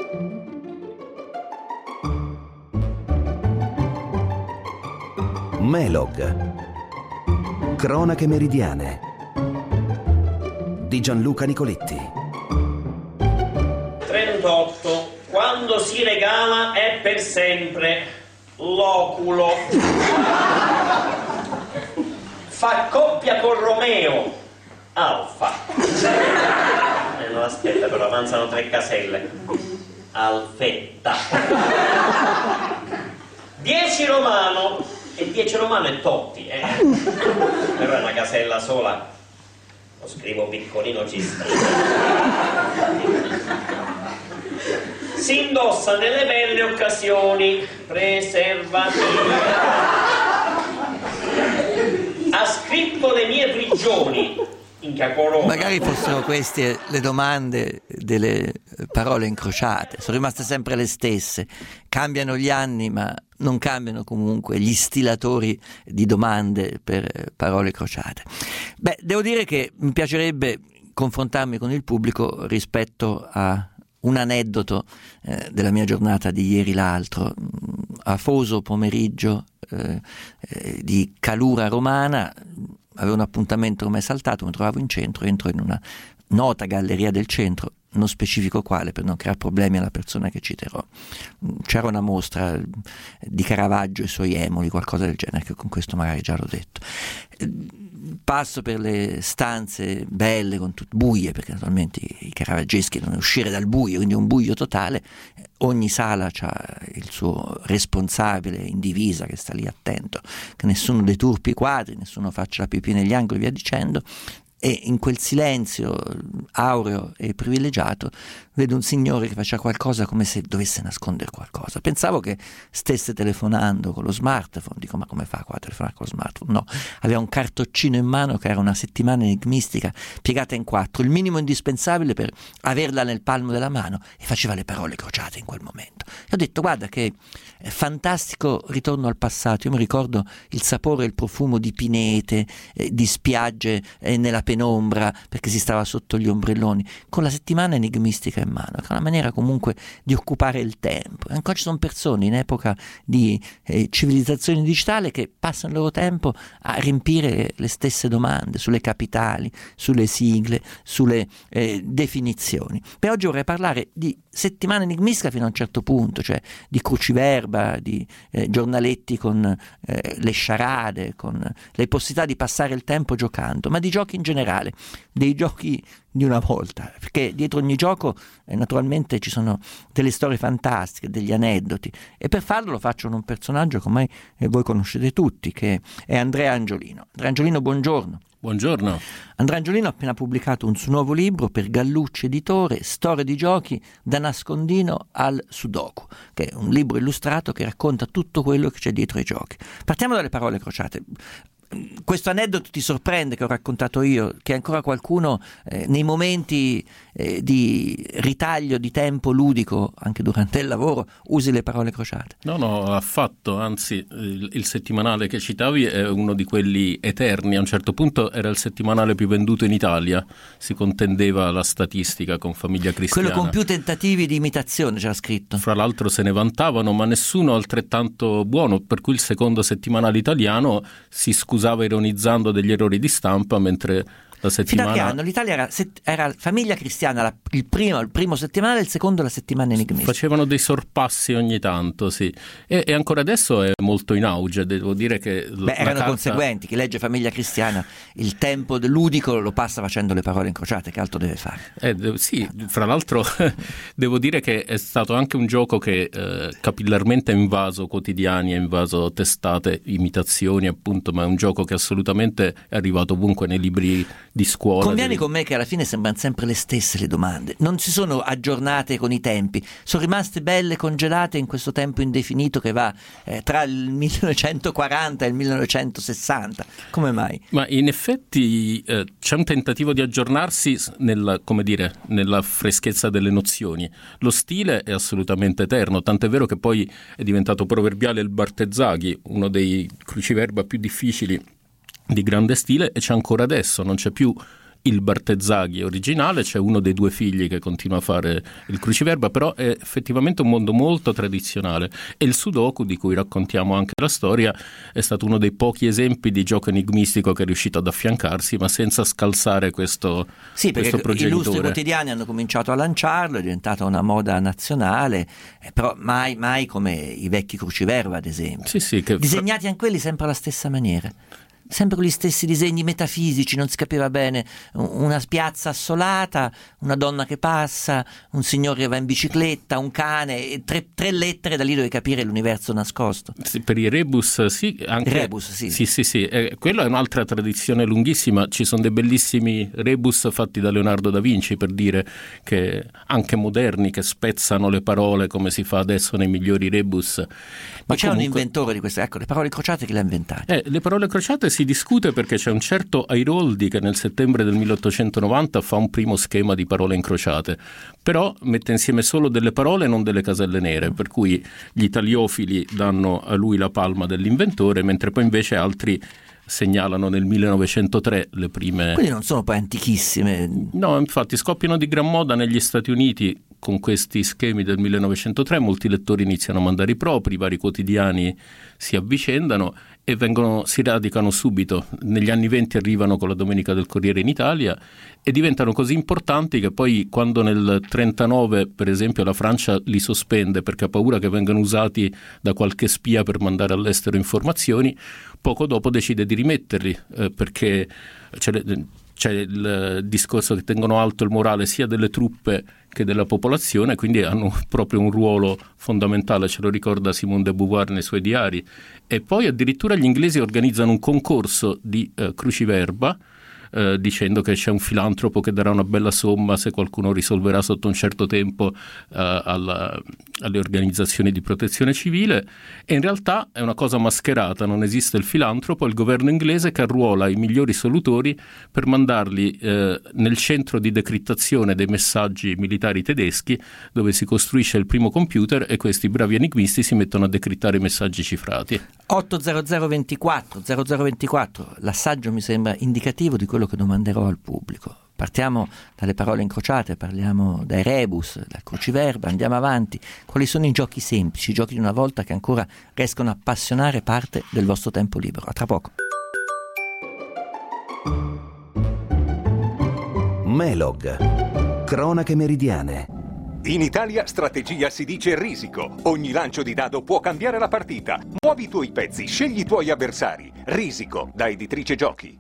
Melog. Cronache meridiane di Gianluca Nicoletti. 38. Quando si regala è per sempre. L'oculo. Fa coppia con Romeo. Alfa. No, aspetta, però avanzano 3 caselle. Alfetta. 10 romano. E 10 romano è Totti, però è una casella sola. Lo scrivo piccolino, ci sta. Si indossa nelle belle occasioni. Preservativi. Ha scritto le mie prigioni. Magari fossero queste le domande delle parole incrociate, sono rimaste sempre le stesse, cambiano gli anni ma non cambiano comunque gli stilatori di domande per parole crociate. Beh, devo dire che mi piacerebbe confrontarmi con il pubblico rispetto a un aneddoto della mia giornata di ieri l'altro, afoso pomeriggio di calura romana. Avevo un appuntamento ormai saltato, mi trovavo in centro, entro in una nota galleria del centro, non specifico quale per non creare problemi alla persona che citerò. C'era una mostra di Caravaggio e i suoi emuli, qualcosa del genere, che con questo magari già l'ho detto. Passo per le stanze belle, buie, perché naturalmente i caravaggeschi devono uscire dal buio, quindi un buio totale. Ogni sala ha il suo responsabile in divisa che sta lì attento che nessuno deturpi i quadri, nessuno faccia la pipì negli angoli, via dicendo. E in quel silenzio aureo e privilegiato vedo un signore che faceva qualcosa come se dovesse nascondere qualcosa. Pensavo che stesse telefonando con lo smartphone. Dico, ma come fa qua a telefonare con lo smartphone? No, aveva un cartoccino in mano che era una settimana enigmistica piegata in 4, il minimo indispensabile per averla nel palmo della mano, e faceva le parole crociate in quel momento. E ho detto, guarda che fantastico ritorno al passato. Io mi ricordo il sapore e il profumo di pinete, di spiagge nella penombra, perché si stava sotto gli ombrelloni, con la settimana enigmistica in mano, che è una maniera comunque di occupare il tempo. E ancora ci sono persone in epoca di civilizzazione digitale che passano il loro tempo a riempire le stesse domande sulle capitali, sulle sigle, sulle definizioni. Per oggi vorrei parlare di settimana enigmistica fino a un certo punto, cioè di cruciverba, di giornaletti con le sciarade, con le possibilità di passare il tempo giocando, ma di giochi in generale, dei giochi di una volta, perché dietro ogni gioco naturalmente ci sono delle storie fantastiche, degli aneddoti, e per farlo lo faccio con un personaggio che ormai voi conoscete tutti, che è Andrea Angiolino. Andrea Angiolino, buongiorno. Buongiorno. Andrea Angiolino ha appena pubblicato un suo nuovo libro per Gallucci Editore, Storie di giochi da nascondino al Sudoku, che è un libro illustrato che racconta tutto quello che c'è dietro ai giochi. Partiamo dalle parole crociate. Questo aneddoto ti sorprende che ho raccontato io, che ancora qualcuno nei momenti di ritaglio di tempo ludico, anche durante il lavoro, usi le parole crociate? No, affatto, anzi il settimanale che citavi è uno di quelli eterni. A un certo punto era il settimanale più venduto in Italia, si contendeva la statistica con Famiglia Cristiana. Quello con più tentativi di imitazione, c'era scritto. Fra l'altro se ne vantavano, ma nessuno altrettanto buono, per cui il secondo settimanale italiano si scusava ironizzando degli errori di stampa, mentre la settimana... Fino a che anno? L'Italia era Famiglia Cristiana il primo settimanale, il secondo la settimana enigmistica. Facevano dei sorpassi ogni tanto, sì. E ancora adesso è molto in auge, devo dire che... erano conseguenti. Chi legge Famiglia Cristiana il tempo ludico lo passa facendo le parole incrociate, che altro deve fare? Sì, fra l'altro devo dire che è stato anche un gioco che capillarmente ha invaso quotidiani, ha invaso testate, imitazioni appunto, ma è un gioco che assolutamente è arrivato ovunque nei libri di scuola. Convieni con me che alla fine sembrano sempre le stesse le domande, non si sono aggiornate con i tempi, sono rimaste belle congelate in questo tempo indefinito che va tra il 1940 e il 1960. Come mai? Ma in effetti c'è un tentativo di aggiornarsi nella freschezza delle nozioni. Lo stile è assolutamente eterno, tant'è vero che poi è diventato proverbiale il Bartezzaghi, uno dei cruciverba più difficili di grande stile, e c'è ancora adesso, non c'è più il Bartezzaghi originale, c'è uno dei 2 figli che continua a fare il cruciverba, però è effettivamente un mondo molto tradizionale, e il Sudoku, di cui raccontiamo anche la storia, è stato uno dei pochi esempi di gioco enigmistico che è riuscito ad affiancarsi, ma senza scalzare questo progenitore. Illustri quotidiani hanno cominciato a lanciarlo, è diventata una moda nazionale, però mai come i vecchi cruciverba, ad esempio. Sì, disegnati anche quelli sempre alla stessa maniera, sempre con gli stessi disegni metafisici, non si capiva bene, una piazza assolata, una donna che passa, un signore che va in bicicletta, un cane, tre lettere, da lì dove capire l'universo nascosto. Sì, per i rebus sì, anche rebus, sì. Quella è un'altra tradizione lunghissima, ci sono dei bellissimi rebus fatti da Leonardo da Vinci, per dire, che anche moderni, che spezzano le parole come si fa adesso nei migliori rebus. Ma c'è un inventore di queste, ecco, le parole crociate, che le ha inventate? Le parole crociate si discute perché c'è un certo Airoldi che nel settembre del 1890 fa un primo schema di parole incrociate, però mette insieme solo delle parole e non delle caselle nere, per cui gli italiofili danno a lui la palma dell'inventore, mentre poi invece altri segnalano nel 1903 le prime. Quindi non sono poi antichissime. No, infatti scoppiano di gran moda negli Stati Uniti con questi schemi del 1903, molti lettori iniziano a mandare i propri, i vari quotidiani si avvicendano e si radicano subito. Negli anni 20 arrivano con la Domenica del Corriere in Italia e diventano così importanti che poi, quando nel 39 per esempio la Francia li sospende perché ha paura che vengano usati da qualche spia per mandare all'estero informazioni, poco dopo decide di rimetterli perché c'è il discorso che tengono alto il morale sia delle truppe che della popolazione, quindi hanno proprio un ruolo fondamentale, ce lo ricorda Simone de Beauvoir nei suoi diari. E poi addirittura gli inglesi organizzano un concorso di cruciverba, dicendo che c'è un filantropo che darà una bella somma se qualcuno risolverà sotto un certo tempo alle organizzazioni di protezione civile, e in realtà è una cosa mascherata, non esiste il filantropo, è il governo inglese che arruola i migliori solutori per mandarli nel centro di decrittazione dei messaggi militari tedeschi, dove si costruisce il primo computer e questi bravi enigmisti si mettono a decrittare i messaggi cifrati. 80024, l'assaggio mi sembra indicativo di quello che domanderò al pubblico. Partiamo dalle parole incrociate, parliamo dai rebus, dal cruciverba, andiamo avanti. Quali sono i giochi semplici, i giochi di una volta che ancora riescono a appassionare parte del vostro tempo libero? A tra poco. Melog, cronache meridiane. In Italia strategia si dice risico. Ogni lancio di dado può cambiare la partita. Muovi i tuoi pezzi, scegli i tuoi avversari. Risico, da Editrice Giochi.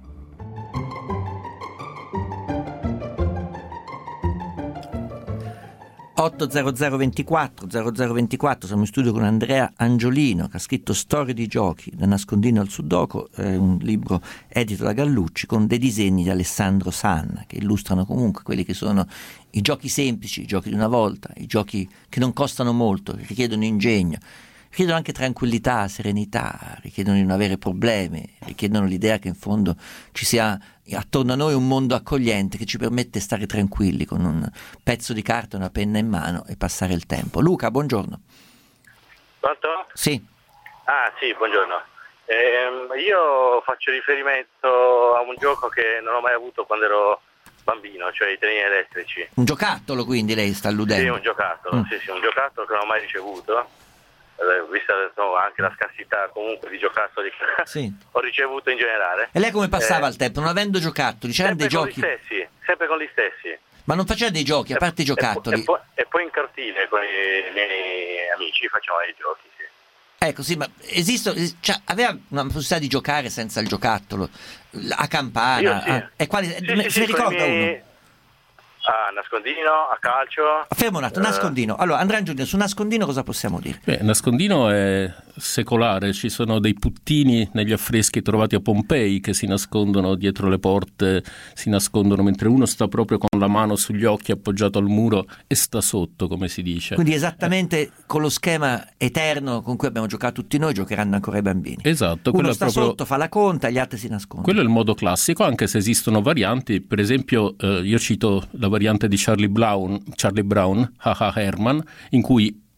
80024, siamo in studio con Andrea Angiolino, che ha scritto Storie di giochi, da nascondino al sudoku, un libro edito da Gallucci con dei disegni di Alessandro Sanna, che illustrano comunque quelli che sono i giochi semplici, i giochi di una volta, i giochi che non costano molto, che richiedono ingegno, richiedono anche tranquillità, serenità, richiedono di non avere problemi, richiedono l'idea che in fondo ci sia attorno a noi un mondo accogliente che ci permette di stare tranquilli con un pezzo di carta, una penna in mano e passare il tempo. Luca, buongiorno. Pronto? Sì. Sì, buongiorno. Io faccio riferimento a un gioco che non ho mai avuto quando ero bambino, cioè i treni elettrici. Un giocattolo, quindi lei sta alludendo? Sì, un giocattolo, sì, un giocattolo che non ho mai ricevuto. Vista anche la scarsità comunque di giocattoli che sì. ho ricevuto in generale. E lei come passava il tempo? Non avendo giocattoli, c'erano dei giochi? Sempre con gli stessi. Ma non faceva dei giochi, a parte i giocattoli? E poi in cortile con i miei amici facevamo i giochi, sì. Ecco, sì, ma aveva una possibilità di giocare senza il giocattolo? A campana? Io sì. E quali, se ne ricorda uno? A nascondino, a calcio. Fermo un attimo, nascondino. Allora, Andrea Angiolino, su nascondino cosa possiamo dire? Nascondino è secolare, ci sono dei puttini negli affreschi trovati a Pompei che si nascondono dietro le porte, si nascondono mentre uno sta proprio con la mano sugli occhi appoggiato al muro e sta sotto, come si dice. Quindi esattamente con lo schema eterno con cui abbiamo giocato tutti noi, giocheranno ancora i bambini. Esatto. Uno sta sotto, fa la conta, gli altri si nascondono. Quello è il modo classico, anche se esistono varianti. Per esempio io cito la variante di Charlie Brown, Herman, in cui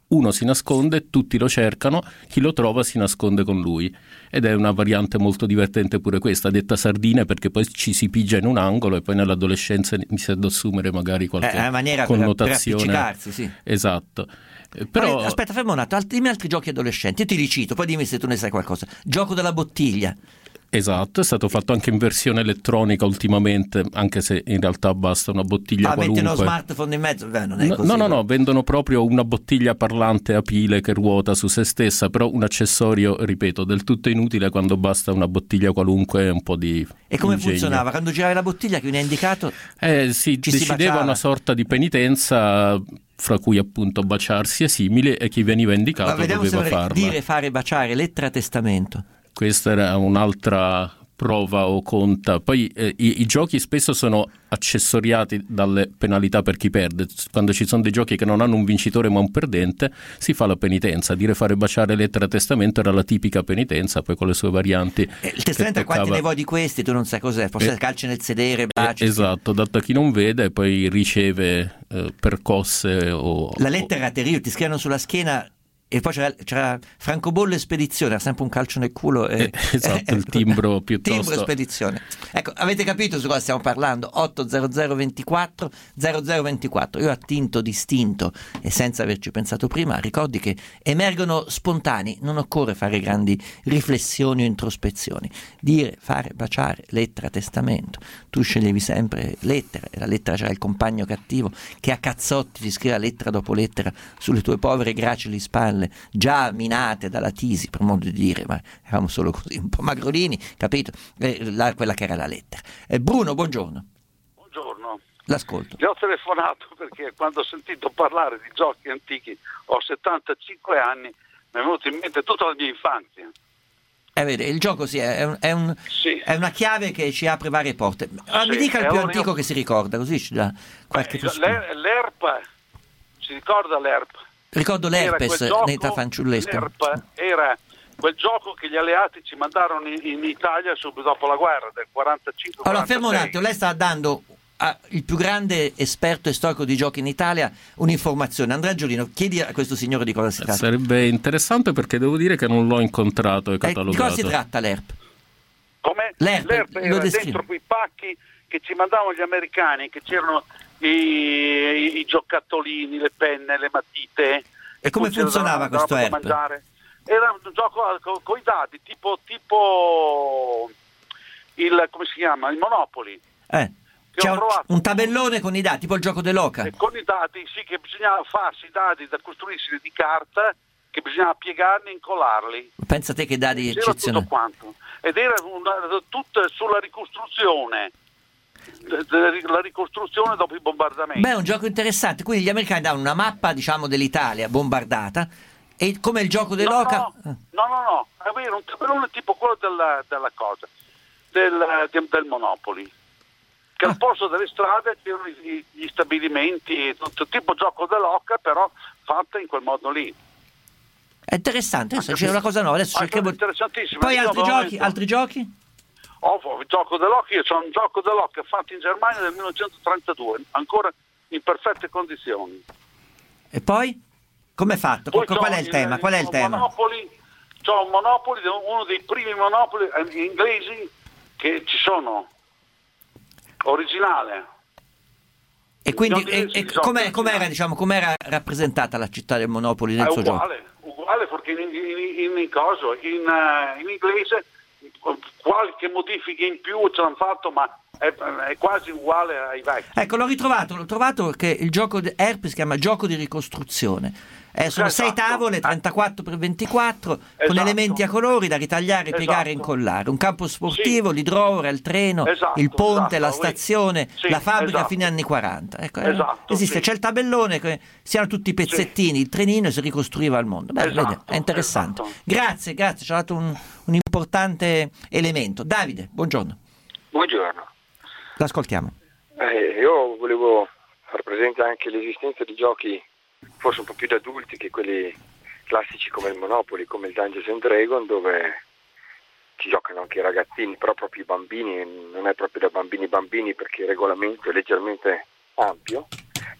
uno si nasconde, tutti lo cercano, chi lo trova si nasconde con lui, ed è una variante molto divertente pure questa, detta sardine perché poi ci si pigia in un angolo e poi nell'adolescenza inizia ad assumere magari qualche maniera connotazione. per appiccicarsi, sì. Esatto. Però... Aspetta, fermo un attimo, dimmi altri giochi adolescenti, io ti ricito, poi dimmi se tu ne sai qualcosa. Gioco della bottiglia. Esatto, è stato fatto anche in versione elettronica ultimamente, anche se in realtà basta una bottiglia qualunque. Metti uno smartphone in mezzo? Beh, non è così. No, vendono proprio una bottiglia parlante a pile che ruota su se stessa, però un accessorio, ripeto, del tutto inutile quando basta una bottiglia qualunque e un po' di E come ingegno. funzionava? Quando giravi la bottiglia che viene indicato? Si decideva una sorta di penitenza, fra cui appunto baciarsi e simili, e chi veniva indicato doveva farla. Dire, fare, baciare, lettera, testamento. Questa era un'altra prova o conta. Poi i giochi spesso sono accessoriati dalle penalità per chi perde. Quando ci sono dei giochi che non hanno un vincitore ma un perdente, si fa la penitenza. Dire, fare, baciare, lettera, testamento era la tipica penitenza, poi con le sue varianti. Il testamento, quanti ne vuoi di questi? Tu non sai cos'è, forse calci nel sedere, baci. Esatto, dato a chi non vede, poi riceve percosse o... La lettera era terribile, ti scrivono sulla schiena. E poi c'era francobollo e spedizione, era sempre un calcio nel culo. Esatto, il timbro piuttosto. Timbro e spedizione. Ecco, avete capito su cosa stiamo parlando? 80024 0024. Io attinto, distinto e senza averci pensato prima, ricordi che emergono spontanei, non occorre fare grandi riflessioni o introspezioni. Dire, fare, baciare, lettera, testamento. Tu sceglievi sempre lettera, e la lettera c'era il compagno cattivo che a cazzotti ti scrive lettera dopo lettera sulle tue povere gracili spalle, già minate dalla tisi, per modo di dire, ma eravamo solo così, un po' magrolini, capito? Quella che era la lettera. Bruno, buongiorno. Buongiorno. L'ascolto. Ti ho telefonato perché quando ho sentito parlare di giochi antichi, ho 75 anni, mi è venuto in mente tutta la mia infanzia. Vede, il gioco sì, è una chiave che ci apre varie porte. Mi dica il più antico che si ricorda, così ci dà qualche possibilità. L'ERP, si ricorda l'ERP? Ricordo l'herpes nella fanciullesca. L'ERP era quel gioco che gli alleati ci mandarono in Italia subito dopo la guerra del 45. Allora, fermo un attimo, lei sta dando il più grande esperto e storico di giochi in Italia un'informazione. Andrea Giolino, chiedi a questo signore di cosa si tratta. Sarebbe interessante perché devo dire che non l'ho incontrato e catalogato. Di cosa si tratta l'ERP? Come? L'ERP era dentro quei pacchi che ci mandavano gli americani, che c'erano i giocattolini, le penne, le matite. E come funzionava questo ERP? Era un gioco con i dadi, tipo il, come si chiama? Il Monopoly. C'è un tabellone con i dati, tipo il gioco dell'oca. Con i dati, sì, che bisognava farsi i dadi da costruirsi di carta, che bisognava piegarli e incollarli. Pensa te che dadi eccezionali. Tutto quanto. Ed era tutto sulla ricostruzione. La ricostruzione dopo i bombardamenti. Beh, è un gioco interessante. Quindi gli americani danno una mappa, diciamo, dell'Italia bombardata, e come il gioco dell'oca. No, avere un tabellone tipo quello della cosa del Monopoly, che al posto delle strade c'erano gli stabilimenti, tutto tipo gioco dell'oca, però fatta in quel modo lì. È interessante, adesso c'è una cosa nuova, adesso cerchiamo. Interessantissimo. Poi altri giochi? Il gioco dell'occhio, c'è un gioco dell'occhio fatto in Germania nel 1932, ancora in perfette condizioni. E poi? Com'è fatto? Qual è il tema? Qual è il tema? C'ho un Monopoly, uno dei primi Monopoly inglesi che ci sono, originale. E quindi com'era, diciamo, com'era rappresentata la città del Monopoly nel suo gioco? Uguale perché in inglese qualche modifica in più ce l'hanno fatto, ma è quasi uguale ai vecchi. Ecco, l'ho trovato che il gioco di ERP si chiama gioco di ricostruzione. Sono 6 tavole, 34 per 24, con elementi a colori da ritagliare, piegare e incollare. Un campo sportivo, l'hydrover, il treno, il ponte, la stazione, la fabbrica fine anni 40. Ecco, esiste, c'è il tabellone, si hanno tutti i pezzettini, il trenino, e si ricostruiva il mondo. Vede, è interessante. Grazie, ci ha dato un importante elemento. Davide, buongiorno. Buongiorno. L'ascoltiamo. Io volevo far presente anche l'esistenza di giochi forse un po' più da adulti che quelli classici come il Monopoly, come il Dungeons and Dragons, dove ci giocano anche i ragazzini, però proprio i bambini, non è proprio da bambini perché il regolamento è leggermente ampio,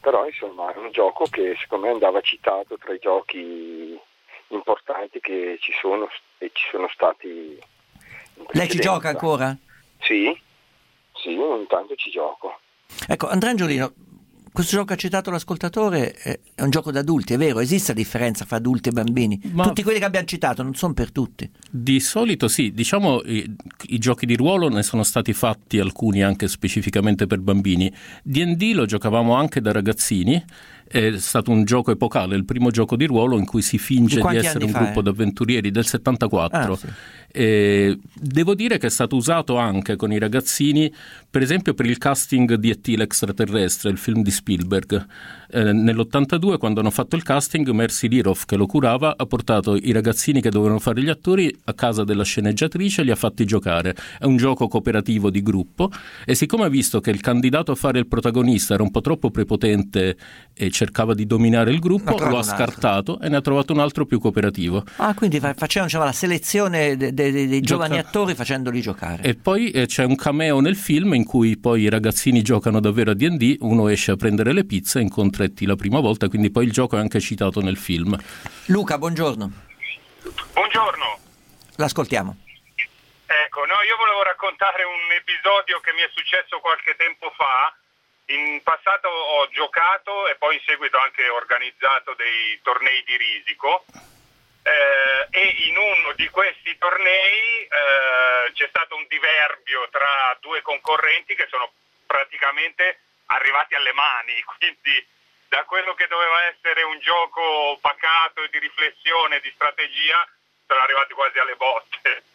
Però insomma è un gioco che secondo me andava citato tra i giochi importanti che ci sono e ci sono stati in Lei ci gioca ancora? Sì, ogni tanto ci gioco. Ecco, Andrea Angiolino, questo gioco che ha citato l'ascoltatore è un gioco da adulti, è vero? Esiste la differenza fra adulti e bambini? Tutti quelli che abbiamo citato non sono per tutti. Di solito sì, diciamo i giochi di ruolo ne sono stati fatti alcuni anche specificamente per bambini. D&D lo giocavamo anche da ragazzini, è stato un gioco epocale, il primo gioco di ruolo in cui si finge di essere un gruppo d'avventurieri, del 74. Sì. Devo dire che è stato usato anche con i ragazzini, per esempio per il casting di E.T. l'extraterrestre, il film di Spielberg. Nell'82, quando hanno fatto il casting, Mercy Liroff, che lo curava, ha portato i ragazzini che dovevano fare gli attori a casa della sceneggiatrice e li ha fatti giocare. È un gioco cooperativo di gruppo, e siccome ha visto che il candidato a fare il protagonista era un po' troppo prepotente e cercava di dominare il gruppo, lo ha scartato e ne ha trovato un altro più cooperativo. Quindi facevano la selezione dei giovani attori facendoli giocare. E poi c'è un cameo nel film in cui poi i ragazzini giocano davvero a D&D, uno esce a prendere le pizze e incontra E.T. la prima volta, quindi poi il gioco è anche citato nel film. Luca, buongiorno. Buongiorno. L'ascoltiamo. Ecco, io volevo raccontare un episodio che mi è successo qualche tempo fa. In passato ho giocato e poi in seguito anche organizzato dei tornei di risico, e in uno di questi tornei c'è stato un diverbio tra due concorrenti che sono praticamente arrivati alle mani, quindi da quello che doveva essere un gioco pacato e di riflessione, di strategia, sono arrivati quasi alle botte.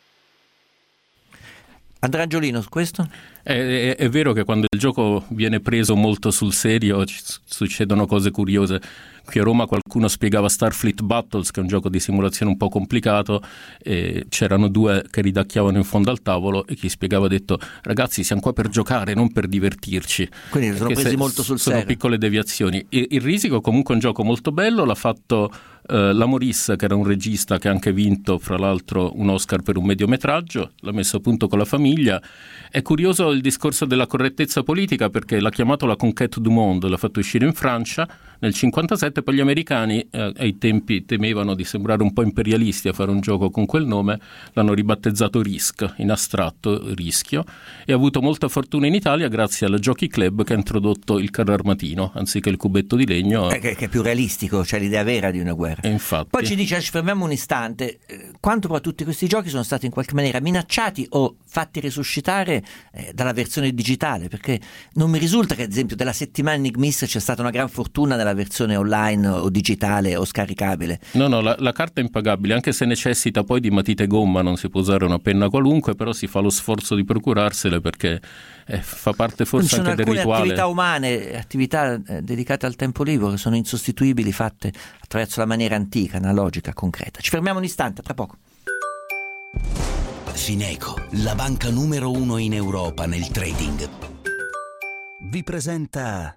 Andrea Angiolino, su questo? È vero che quando il gioco viene preso molto sul serio succedono cose curiose. Qui a Roma qualcuno spiegava Starfleet Battles, che è un gioco di simulazione un po' complicato, e c'erano due che ridacchiavano in fondo al tavolo e chi spiegava ha detto: ragazzi, siamo qua per giocare, non per divertirci. Quindi sono presi molto sul serio. Sono piccole deviazioni. Il Risico comunque è un gioco molto bello, l'ha fatto la Maurice, che era un regista che ha anche vinto fra l'altro un Oscar per un mediometraggio, l'ha messo a punto con la famiglia. È curioso il discorso della correttezza politica, perché l'ha chiamato La Conquête du Monde, l'ha fatto uscire in Francia nel 1957, poi gli americani ai tempi temevano di sembrare un po' imperialisti a fare un gioco con quel nome, l'hanno ribattezzato Risk, in astratto rischio, e ha avuto molta fortuna in Italia grazie alla Jockey Club, che ha introdotto il carro armatino anziché il cubetto di legno. Che è più realistico, cioè l'idea vera di una guerra. Infatti. Poi ci dice, ci fermiamo un istante, quanto però tutti questi giochi sono stati in qualche maniera minacciati o fatti risuscitare dalla versione digitale, perché non mi risulta che ad esempio della settimana enigmista c'è stata una gran fortuna nella versione online o digitale o scaricabile. No, la carta è impagabile, anche se necessita poi di matite gomma, non si può usare una penna qualunque, però si fa lo sforzo di procurarsele perché fa parte forse anche del rituale. Sono alcune attività umane, attività dedicate al tempo libero, che sono insostituibili, fatte attraverso la maniera antica, analogica, concreta. Ci fermiamo un istante, tra poco. Fineco, la banca numero 1 in Europa nel trading, vi presenta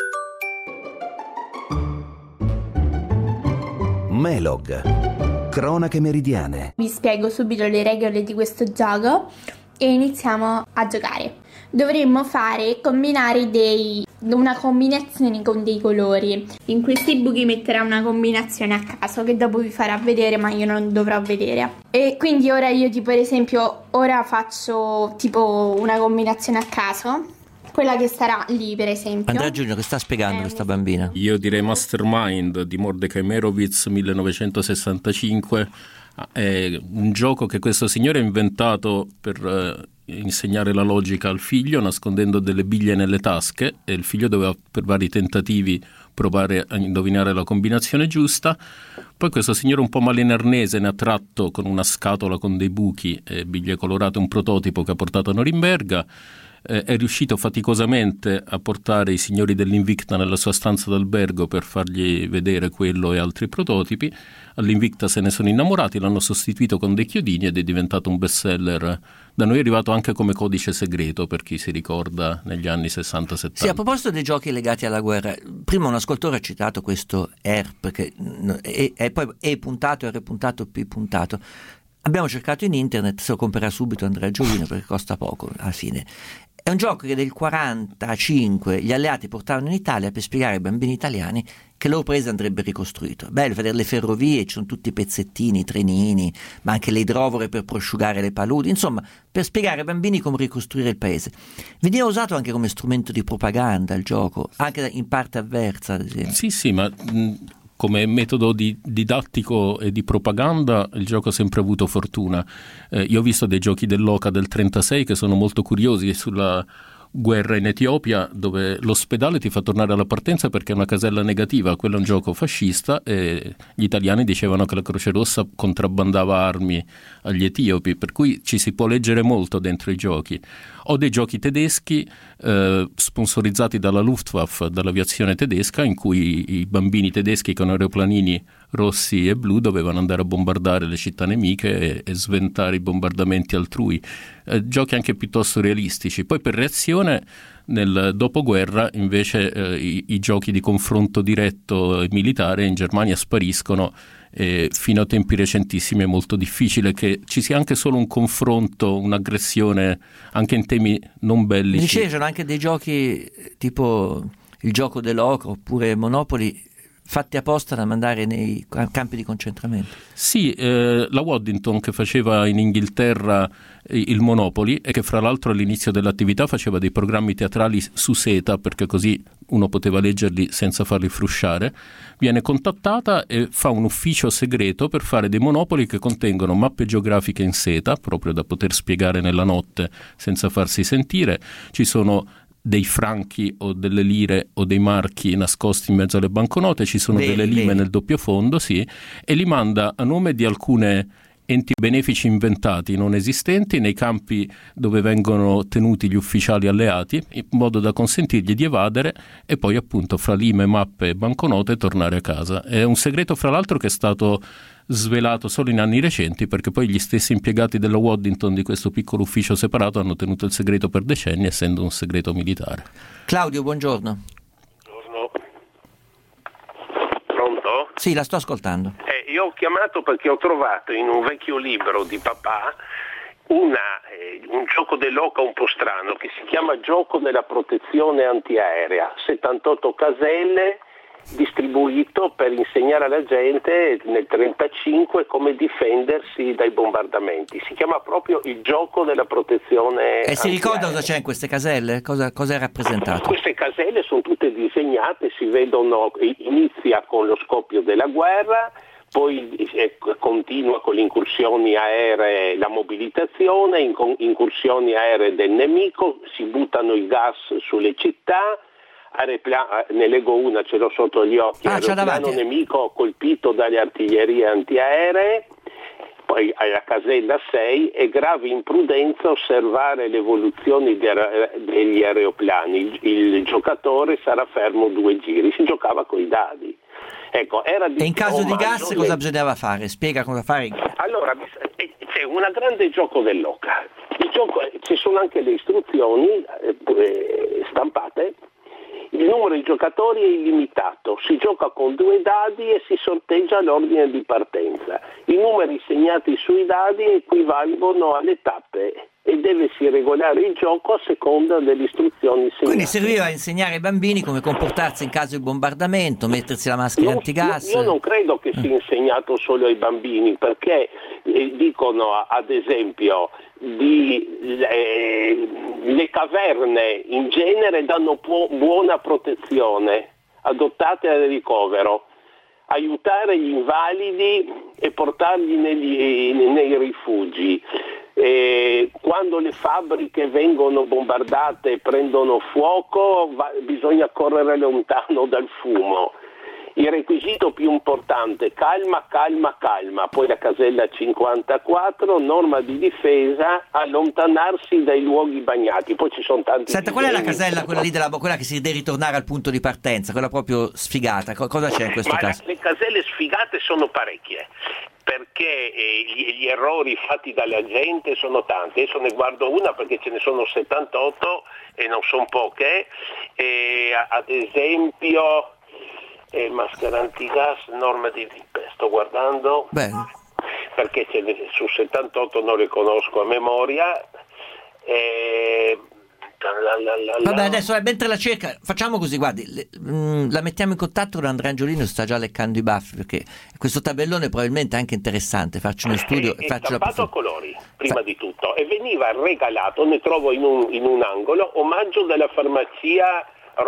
Melog, cronache meridiane. Vi spiego subito le regole di questo gioco e iniziamo a giocare. Dovremmo combinare una combinazione con dei colori. In questi buchi metterà una combinazione a caso che dopo vi farà vedere, ma io non dovrò vedere. E quindi ora io per esempio faccio tipo una combinazione a caso, quella che starà lì per esempio. Andrea Giulio, che sta spiegando questa bambina? Io direi Mastermind di Mordecai Merovitz, 1965. È un gioco che questo signore ha inventato per insegnare la logica al figlio, nascondendo delle biglie nelle tasche, e il figlio doveva per vari tentativi provare a indovinare la combinazione giusta. Poi questo signore un po' malinarnese ne ha tratto con una scatola con dei buchi e biglie colorate un prototipo che ha portato a Norimberga. È riuscito faticosamente a portare i signori dell'Invicta nella sua stanza d'albergo per fargli vedere quello e altri prototipi. All'Invicta se ne sono innamorati, l'hanno sostituito con dei chiodini ed è diventato un bestseller. Da noi è arrivato anche come codice segreto, per chi si ricorda, negli anni 60-70. Sì, a proposito dei giochi legati alla guerra, prima un ascoltatore ha citato questo ERP, che è poi E puntato, R puntato, P puntato. Abbiamo cercato in internet, se lo comprerà subito Andrea Giolino perché costa poco alla fine. È un gioco che del 45 gli alleati portavano in Italia per spiegare ai bambini italiani che il loro paese andrebbe ricostruito. Bello vedere le ferrovie, ci sono tutti i pezzettini, i trenini, ma anche le idrovore per prosciugare le paludi, insomma, per spiegare ai bambini come ricostruire il paese. Veniva usato anche come strumento di propaganda il gioco, anche in parte avversa, ad esempio. Sì, ma come metodo didattico e di propaganda il gioco ha sempre avuto fortuna. Io ho visto dei giochi dell'Oca del 36 che sono molto curiosi sulla guerra in Etiopia, dove l'ospedale ti fa tornare alla partenza perché è una casella negativa. Quello è un gioco fascista e gli italiani dicevano che la Croce Rossa contrabbandava armi agli etiopi, per cui ci si può leggere molto dentro i giochi. Ho dei giochi tedeschi sponsorizzati dalla Luftwaffe, dall'aviazione tedesca, in cui i bambini tedeschi con aeroplanini rossi e blu dovevano andare a bombardare le città nemiche e sventare i bombardamenti altrui. Giochi anche piuttosto realistici. Poi per reazione nel dopoguerra invece i giochi di confronto diretto e militare in Germania spariscono. Fino a tempi recentissimi è molto difficile che ci sia anche solo un confronto, un'aggressione anche in temi non bellici. Mi dicevi, c'erano anche dei giochi tipo il gioco dell'oca oppure Monopoli fatti apposta da mandare nei campi di concentramento. Sì, la Waddington che faceva in Inghilterra il Monopoli e che fra l'altro all'inizio dell'attività faceva dei programmi teatrali su seta, perché così uno poteva leggerli senza farli frusciare, viene contattata e fa un ufficio segreto per fare dei Monopoli che contengono mappe geografiche in seta, proprio da poter spiegare nella notte senza farsi sentire. Ci sono dei franchi o delle lire o dei marchi nascosti in mezzo alle banconote, ci sono delle lime nel doppio fondo, sì, e li manda a nome di alcune enti benefici inventati, non esistenti, nei campi dove vengono tenuti gli ufficiali alleati, in modo da consentirgli di evadere e poi appunto fra lime, mappe e banconote tornare a casa. È un segreto fra l'altro che è stato svelato solo in anni recenti, perché poi gli stessi impiegati della Waddington di questo piccolo ufficio separato hanno tenuto il segreto per decenni, essendo un segreto militare. Claudio, buongiorno. Buongiorno. Pronto? Sì, la sto ascoltando. Io ho chiamato perché ho trovato in un vecchio libro di papà un gioco dell'oca un po' strano che si chiama Gioco della protezione antiaerea, 78 caselle, distribuito per insegnare alla gente nel 1935 come difendersi dai bombardamenti. Si chiama proprio il gioco della protezione antiaerea. Si ricorda cosa c'è in queste caselle? Cosa è rappresentato? Queste caselle sono tutte disegnate, si vedono, inizia con lo scoppio della guerra, poi continua con le incursioni aeree, la mobilitazione, incursioni aeree del nemico, si buttano i gas sulle città. Ne leggo una, ce l'ho sotto gli occhi, aeroplano nemico colpito dalle artiglierie antiaeree. Poi alla casella 6 è grave imprudenza osservare l'evoluzione degli aeroplani, il giocatore sarà fermo 2 giri, si giocava coi dadi. Ecco, e in caso di gas cosa bisognava fare? Spiega cosa fare. Allora, c'è un grande gioco dell'oca. Ci sono anche le istruzioni stampate. Il numero di giocatori è illimitato, si gioca con 2 dadi e si sorteggia l'ordine di partenza. I numeri segnati sui dadi equivalgono alle tappe e devesi regolare il gioco a seconda delle istruzioni segnate. Quindi serviva a insegnare ai bambini come comportarsi in caso di bombardamento, mettersi la maschera antigas. Io non credo che sia insegnato solo ai bambini, perché dicono ad esempio le caverne in genere danno buona protezione, adottate al ricovero, aiutare gli invalidi e portarli nei rifugi. Quando le fabbriche vengono bombardate e prendono fuoco bisogna correre lontano dal fumo. Il requisito più importante, calma, poi la casella 54, norma di difesa, allontanarsi dai luoghi bagnati, poi ci sono tanti... Senta, qual è la casella, quella lì quella che si deve ritornare al punto di partenza, quella proprio sfigata, cosa c'è in questo caso? Le caselle sfigate sono parecchie, perché gli errori fatti dalla gente sono tanti. Adesso ne guardo una perché ce ne sono 78 e non sono poche, ad esempio... maschera antigas, norma di sto guardando. Bene. Perché su 78 non le conosco a memoria. tutta. Vabbè, adesso mentre la cerca, facciamo così, guardi, la mettiamo in contatto con Andrea Angiolino, sta già leccando i baffi, perché questo tabellone probabilmente è anche interessante, farci uno studio e farci stampato a colori, prima di tutto, e veniva regalato, ne trovo in un angolo, omaggio della farmacia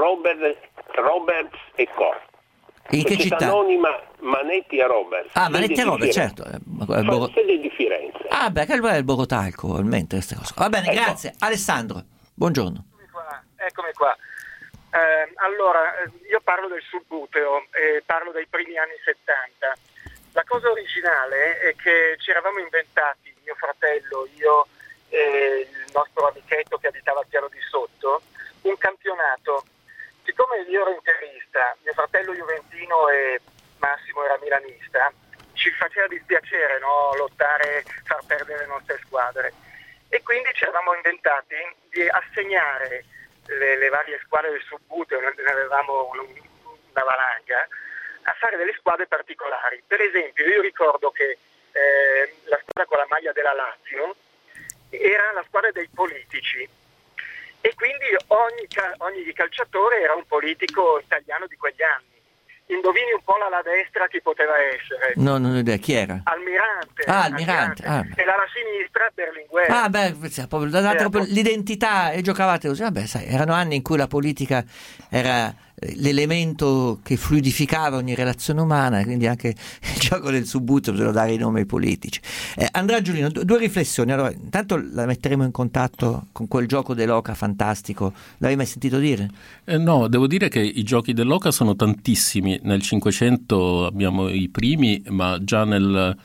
Roberts e Co. In che città? Anonima Manetti e Roberts. Manetti e Roberts, certo. Sede di Firenze. Beh, che è il Borotalco, probabilmente queste cose. Va bene, grazie. Alessandro, buongiorno. Eccomi qua. Allora, io parlo del subbuteo e parlo dei primi anni 70. La cosa originale è che ci eravamo inventati, mio fratello, io e il nostro amichetto che abitava a Chiaro di Sotto, un campionato. Siccome io ero interista, mio fratello juventino e Massimo era milanista, ci faceva dispiacere, no, lottare, far perdere le nostre squadre. E quindi ci eravamo inventati di assegnare le varie squadre del subbuteo, ne avevamo una valanga, a fare delle squadre particolari. Per esempio, io ricordo che la squadra con la maglia della Lazio era la squadra dei politici. E quindi ogni calciatore era un politico italiano di quegli anni. Indovini un po' la destra chi poteva essere? No, non ho idea, chi era? Almirante. Almirante. E dalla sinistra Berlinguer. Proprio l'identità, e giocavate così. Vabbè, sai, erano anni in cui la politica era l'elemento che fluidificava ogni relazione umana, quindi anche il gioco del subbuteo bisogna dare i nomi ai politici. Andrea Angiolino, due riflessioni. Allora, intanto la metteremo in contatto con quel gioco dell'Oca fantastico. L'avevi mai sentito dire? No, devo dire che i giochi dell'Oca sono tantissimi. Nel 500 abbiamo i primi, ma già nel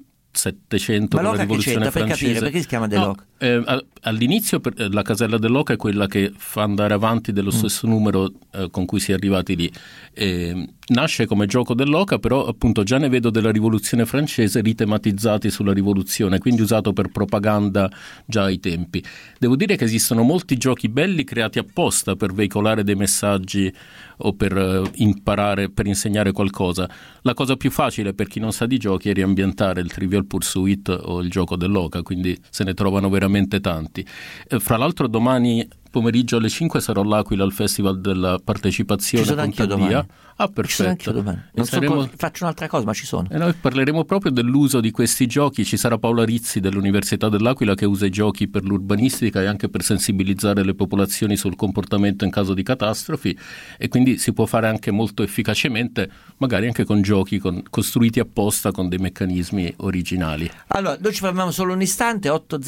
700 con la rivoluzione francese. Per capire, perché si chiama dell'Oca? All'inizio la casella dell'Oca è quella che fa andare avanti dello stesso numero con cui si è arrivati lì. Nasce come gioco dell'Oca, però appunto già ne vedo della rivoluzione francese ritematizzati sulla rivoluzione, quindi usato per propaganda già ai tempi. Devo dire che esistono molti giochi belli creati apposta per veicolare dei messaggi o per imparare, per insegnare qualcosa. La cosa più facile per chi non sa di giochi è riambientare il Trivial Pursuit o il gioco dell'Oca, quindi se ne trovano veramente tanti. Fra l'altro domani pomeriggio alle 5 sarò all'Aquila al Festival della Partecipazione Contadia. Perfetto. Faccio un'altra cosa, ma ci sono. E noi parleremo proprio dell'uso di questi giochi. Ci sarà Paola Rizzi dell'Università dell'Aquila che usa i giochi per l'urbanistica e anche per sensibilizzare le popolazioni sul comportamento in caso di catastrofi, e quindi si può fare anche molto efficacemente, magari anche con giochi costruiti apposta con dei meccanismi originali. Allora, noi ci fermiamo solo un istante.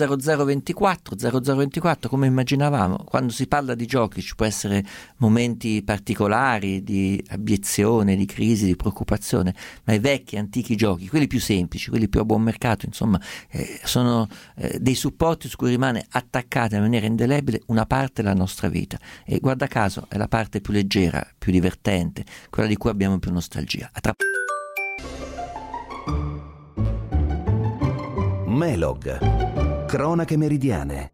80024 come immaginavamo. Quando si parla di giochi ci può essere momenti particolari di abiezione, di crisi, di preoccupazione, ma i vecchi, antichi giochi, quelli più semplici, quelli più a buon mercato, insomma, sono dei supporti su cui rimane attaccata in maniera indelebile una parte della nostra vita, e guarda caso è la parte più leggera, più divertente, quella di cui abbiamo più nostalgia. Melog, cronache meridiane.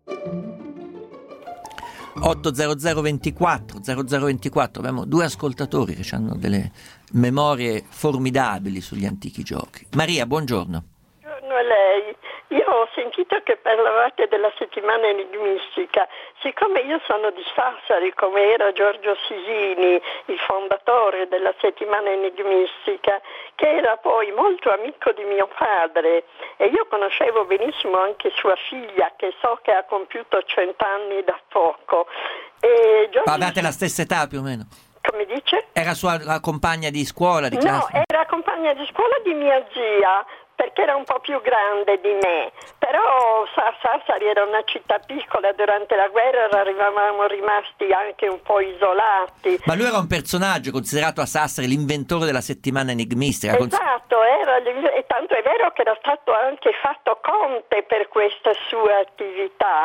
80024 abbiamo due ascoltatori che hanno delle memorie formidabili sugli antichi giochi. Maria, buongiorno. Buongiorno a lei. Io ho sentito che parlavate della settimana enigmistica. Siccome io sono di Sassari, come era Giorgio Sisini, il fondatore della settimana enigmistica, che era poi molto amico di mio padre, e io conoscevo benissimo anche sua figlia, che so che ha compiuto 100 anni da poco. Avete la stessa età più o meno? Come dice? Era sua compagna di scuola, di classe? No, era compagna di scuola di mia zia, perché era un po' più grande di me, però Sassari era una città piccola, durante la guerra eravamo rimasti anche un po' isolati. Ma lui era un personaggio considerato a Sassari l'inventore della settimana enigmistica. Esatto, e tanto è vero che era stato anche fatto conte per questa sua attività.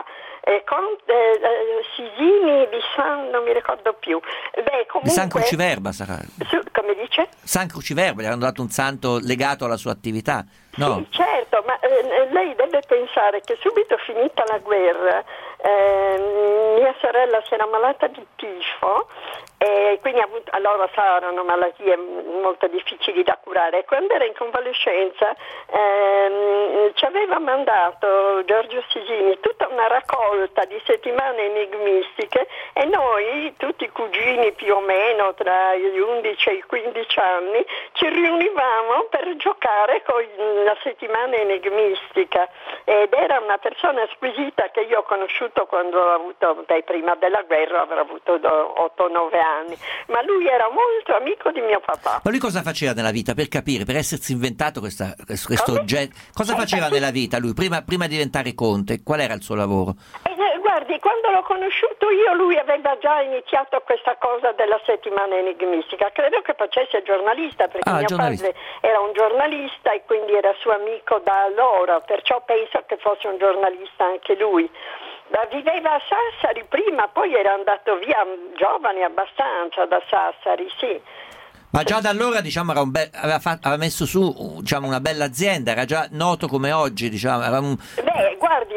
Sisini di San, non mi ricordo più. Comunque, di San Cruciverba sarà. Come dice? San Cruciverba, gli hanno dato un santo legato alla sua attività. No. Sì, certo, ma lei deve pensare che subito finita la guerra mia sorella si era malata di tifo e quindi allora erano malattie molto difficili da curare. Quando era in convalescenza ci aveva mandato Giorgio Sisini tutta una raccolta di settimane enigmistiche e noi, tutti i cugini più o meno tra gli 11 e i 15 anni, ci riunivamo per giocare con la settimana enigmistica, ed era una persona squisita che io ho conosciuto quando ho avuto, prima della guerra avrò avuto 8-9 anni, ma lui era molto amico di mio papà. Ma lui cosa faceva nella vita, per capire, per essersi inventato questo oggetto? Cosa faceva nella vita lui, prima di diventare conte? Qual era il suo lavoro? Guardi, quando l'ho conosciuto io, lui aveva già iniziato questa cosa della settimana enigmistica. Credo che facesse giornalista, perché mio padre era un giornalista e quindi era suo amico da allora, perciò penso che fosse un giornalista anche lui. Viveva a Sassari prima, poi era andato via giovane abbastanza da Sassari, sì. Ma già da allora, diciamo, aveva messo su, diciamo, una bella azienda, era già noto come oggi, diciamo. Guardi,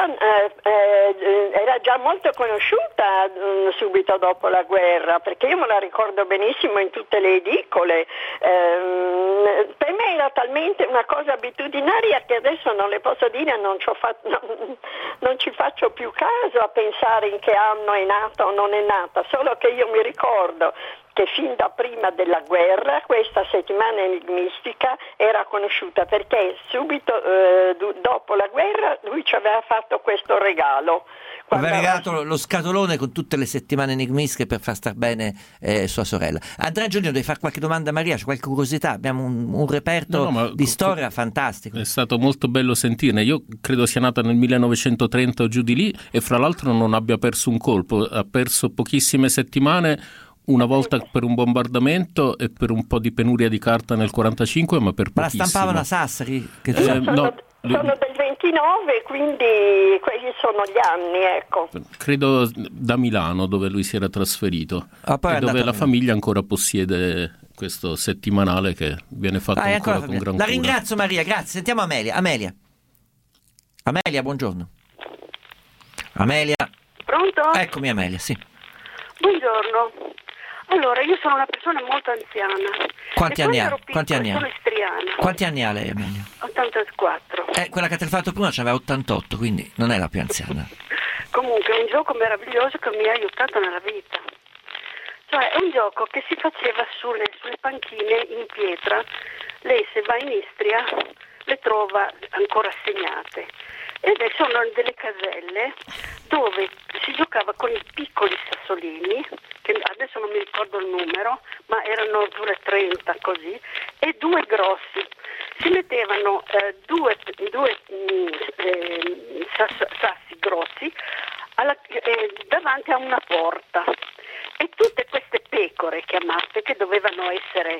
era già molto conosciuta subito dopo la guerra, perché io me la ricordo benissimo in tutte le edicole. Per me era talmente una cosa abitudinaria che adesso non le posso dire, non ci faccio più caso a pensare in che anno è nata o non è nata, solo che io mi ricordo che fin da prima della guerra questa settimana enigmistica era conosciuta, perché subito dopo la guerra lui ci aveva fatto questo regalo. Aveva regalato lo scatolone con tutte le settimane enigmistiche per far star bene sua sorella. Andrea Giulino, devi fare qualche domanda a Maria? C'è qualche curiosità? Abbiamo un reperto di storia fantastico. È stato molto bello sentirne. Io credo sia nata nel 1930 o giù di lì, e fra l'altro non abbia perso un colpo, ha perso pochissime settimane, una volta per un bombardamento e per un po' di penuria di carta nel 45, ma per pochissimo. Ma la stampavano a Sassari? Sono del 29, quindi quelli sono gli anni, ecco. Credo da Milano, dove lui si era trasferito, e dove la famiglia ancora possiede questo settimanale che viene fatto ancora con gran cura. La ringrazio Maria, grazie. Sentiamo Amelia, buongiorno. Amelia. Pronto? Eccomi Amelia, sì. Buongiorno. Allora, io sono una persona molto anziana. Quanti anni ha? Sono istriana. Quanti anni ha lei, Amelia? 84. Quella che ha telefonato prima ce n'aveva 88, quindi non è la più anziana. Comunque è un gioco meraviglioso che mi ha aiutato nella vita. Cioè è un gioco che si faceva sulle panchine in pietra. Lei, se va in Istria, le trova ancora segnate. Ed sono delle caselle dove si giocava con i piccoli sassolini, che adesso non mi ricordo il numero, ma erano 2,30 così, e 2 grossi. Si mettevano due sassi grossi davanti a una porta, e tutte queste pecore chiamate, che dovevano essere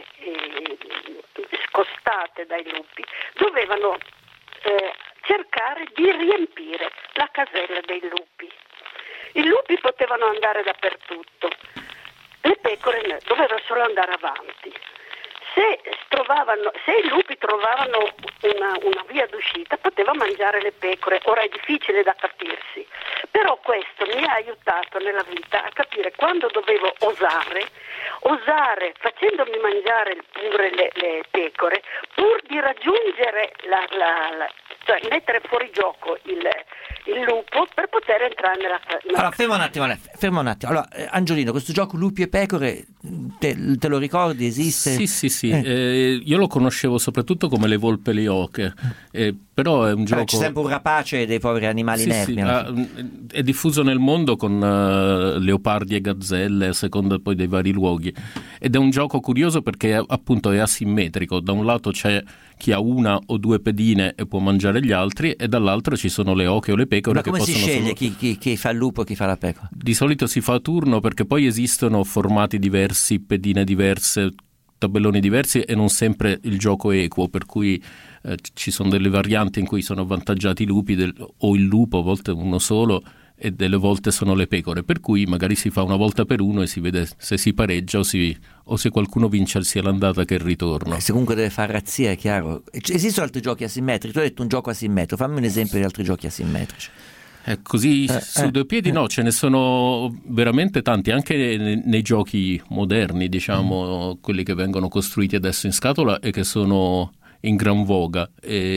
scostate dai lupi, dovevano cercare di riempire la casella dei lupi. I lupi potevano andare dappertutto, le pecore dovevano solo andare avanti. Se i lupi trovavano una via d'uscita, poteva mangiare le pecore. Ora è difficile da capirsi, però questo mi ha aiutato nella vita a capire quando dovevo osare facendomi mangiare pure le pecore, pur di raggiungere cioè mettere fuori gioco il lupo per poter entrare nella Allora, fermo un attimo. Allora, Angiolino, questo gioco lupi e pecore, te lo ricordi? Esiste? Sì. Io lo conoscevo soprattutto come le volpe e le oche, però è un gioco... C'è sempre un rapace dei poveri animali inermi. È diffuso nel mondo con leopardi e gazzelle, a seconda poi dei vari luoghi, ed è un gioco curioso perché appunto è asimmetrico. Da un lato c'è chi ha 1 o 2 pedine e può mangiare gli altri, e dall'altro ci sono le oche o le pecore. Ma come si sceglie chi fa il lupo e chi fa la pecora? Di solito si fa a turno, perché poi esistono formati diversi, pedine diverse, tabelloni diversi, e non sempre il gioco è equo, per cui ci sono delle varianti in cui sono avvantaggiati i lupi o il lupo, a volte uno solo, e delle volte sono le pecore, per cui magari si fa una volta per uno e si vede se si pareggia o se qualcuno vince sia l'andata che il ritorno. Se comunque deve fare razzia, è chiaro. Esistono altri giochi asimmetrici? Tu hai detto un gioco asimmetrico, fammi un esempio di altri giochi asimmetrici. Così su due piedi no, ce ne sono veramente tanti, anche nei giochi moderni, diciamo, quelli che vengono costruiti adesso in scatola e che sono in gran voga.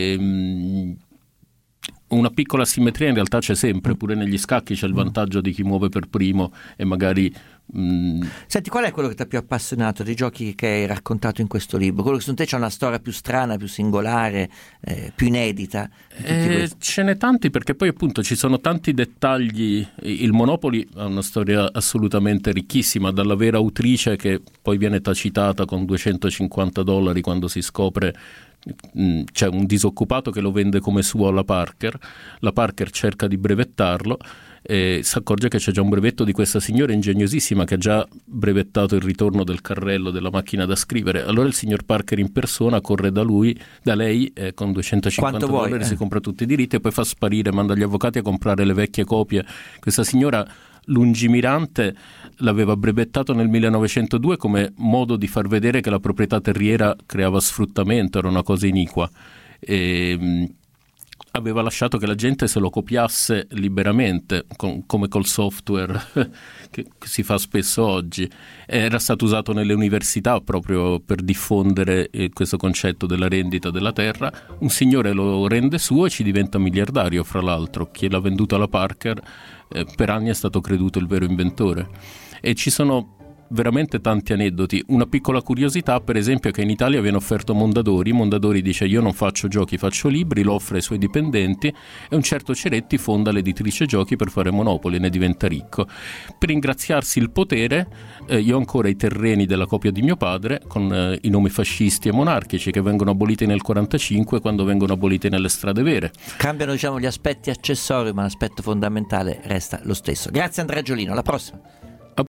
Una piccola simmetria in realtà c'è sempre, pure negli scacchi c'è il vantaggio di chi muove per primo e magari... Senti, qual è quello che ti ha più appassionato dei giochi che hai raccontato in questo libro? Quello che secondo te c'ha una storia più strana, più singolare, più inedita? Ce n'è tanti, perché poi appunto ci sono tanti dettagli. Il Monopoly ha una storia assolutamente ricchissima, dalla vera autrice che poi viene tacitata con $250 quando si scopre c'è un disoccupato che lo vende come suo alla Parker. La Parker cerca di brevettarlo e si accorge che c'è già un brevetto di questa signora ingegnosissima che ha già brevettato il ritorno del carrello della macchina da scrivere. Allora il signor Parker in persona corre da lei con $250 si compra tutti i diritti e poi fa sparire, manda gli avvocati a comprare le vecchie copie. Questa signora lungimirante l'aveva brevettato nel 1902 come modo di far vedere che la proprietà terriera creava sfruttamento, era una cosa iniqua, e aveva lasciato che la gente se lo copiasse liberamente, come col software che si fa spesso oggi. Era stato usato nelle università proprio per diffondere questo concetto della rendita della terra. Un signore lo rende suo e ci diventa miliardario, fra l'altro. Chi l'ha venduto alla Parker per anni è stato creduto il vero inventore. E ci sono veramente tanti aneddoti. Una piccola curiosità, per esempio, è che in Italia viene offerto Mondadori dice: io non faccio giochi, faccio libri, lo offre ai suoi dipendenti, e un certo Ceretti fonda l'editrice giochi per fare Monopoli, ne diventa ricco. Per ringraziarsi il potere, io ho ancora i terreni della copia di mio padre con i nomi fascisti e monarchici che vengono aboliti nel 1945 quando vengono aboliti nelle strade vere. Cambiano, diciamo, gli aspetti accessori, ma l'aspetto fondamentale resta lo stesso. Grazie Andrea Giolino, alla prossima.